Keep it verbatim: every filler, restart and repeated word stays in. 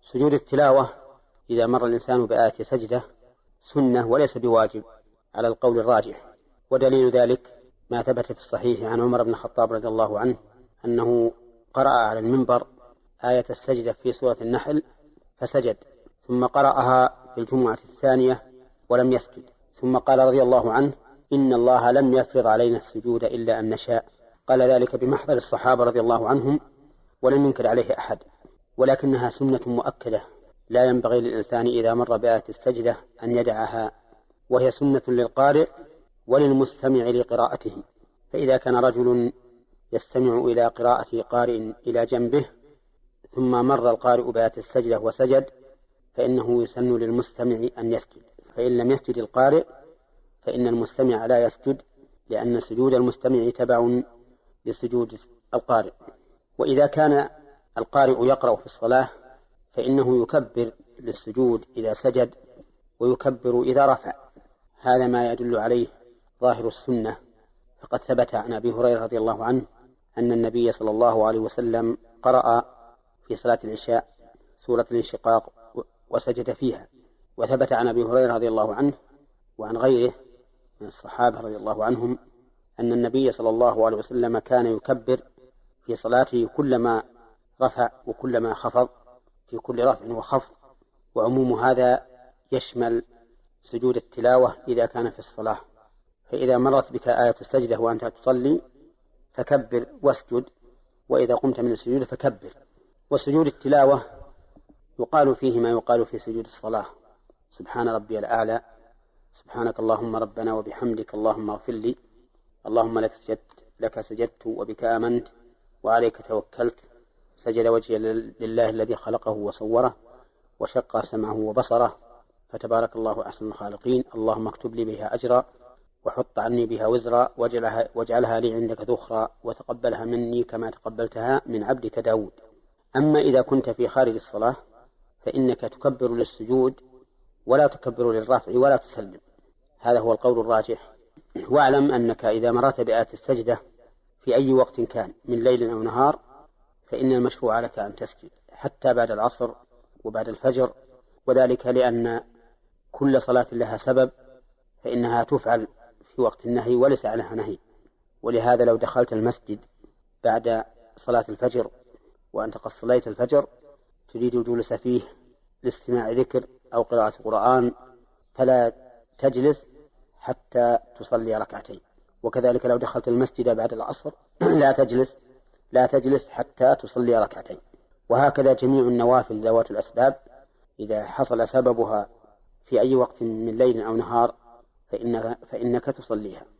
سجود التلاوة إذا مر الإنسان بآية سجدة سنة وليس بواجب على القول الراجح، ودليل ذلك ما ثبت في الصحيح عن عمر بن الخطاب رضي الله عنه أنه قرأ على المنبر آية السجدة في سورة النحل فسجد، ثم قرأها في الجمعة الثانية ولم يسجد، ثم قال رضي الله عنه إن الله لم يفرض علينا السجود إلا أن نشاء. قال ذلك بمحضر الصحابة رضي الله عنهم ولم ينكر عليه أحد، ولكنها سنة مؤكدة لا ينبغي للإنسان إذا مر بآية السجدة أن يدعها، وهي سنة للقارئ وللمستمع لقراءته. فإذا كان رجل يستمع إلى قراءة قارئ إلى جنبه ثم مر القارئ بآية السجدة وسجد فإنه يسن للمستمع أن يسجد، فإن لم يسجد القارئ فإن المستمع لا يسجد، لأن سجود المستمع تبع لسجود القارئ. وإذا كان القارئ يقرأ في الصلاة فإنه يكبر للسجود إذا سجد ويكبر إذا رفع، هذا ما يدل عليه ظاهر السنة. فقد ثبت عن أبي هريرة رضي الله عنه أن النبي صلى الله عليه وسلم قرأ في صلاة العشاء سورة الانشقاق وسجد فيها. وثبت عن أبي هريرة رضي الله عنه وعن غيره من الصحابة رضي الله عنهم أن النبي صلى الله عليه وسلم كان يكبر في صلاته كلما رفع وكلما خفض، في كل رفع وخفض. وعموم هذا يشمل سجود التلاوة إذا كان في الصلاة. فإذا مرت بك آية السجدة وأنت تصلي فكبر واسجد، وإذا قمت من السجود فكبر. وسجود التلاوة يقال فيه ما يقال في سجود الصلاة: سبحان ربي الأعلى، سبحانك اللهم ربنا وبحمدك اللهم اغفر لي، اللهم لك سجدت لك سجدت وبك آمنت وعليك توكلت، سجد وجهي لله الذي خلقه وصوره وشق سمعه وبصره، فتبارك الله أحسن الخالقين، اللهم اكتب لي بها أجرا وحط عني بها وزرا واجعلها, واجعلها لي عندك ذخرا وتقبلها مني كما تقبلتها من عبدك داود. أما إذا كنت في خارج الصلاة فإنك تكبر للسجود ولا تكبر للرفع ولا تسلم، هذا هو القول الراجح. واعلم أنك إذا مرت بآية السجدة في أي وقت كان من ليل أو نهار فإن المشروع لك أن تسجد حتى بعد العصر وبعد الفجر، وذلك لأن كل صلاة لها سبب فإنها تفعل في وقت النهي وليس عليها نهي. ولهذا لو دخلت المسجد بعد صلاة الفجر وأنت قد صليت الفجر تريد الجلوس فيه لاستماع ذكر أو قراءة قرآن فلا تجلس حتى تصلي ركعتين. وكذلك لو دخلت المسجد بعد العصر لا تجلس لا تجلس حتى تصلي ركعتين. وهكذا جميع النوافل ذوات الأسباب إذا حصل سببها في أي وقت من ليل أو نهار فإنك, فإنك تصليها.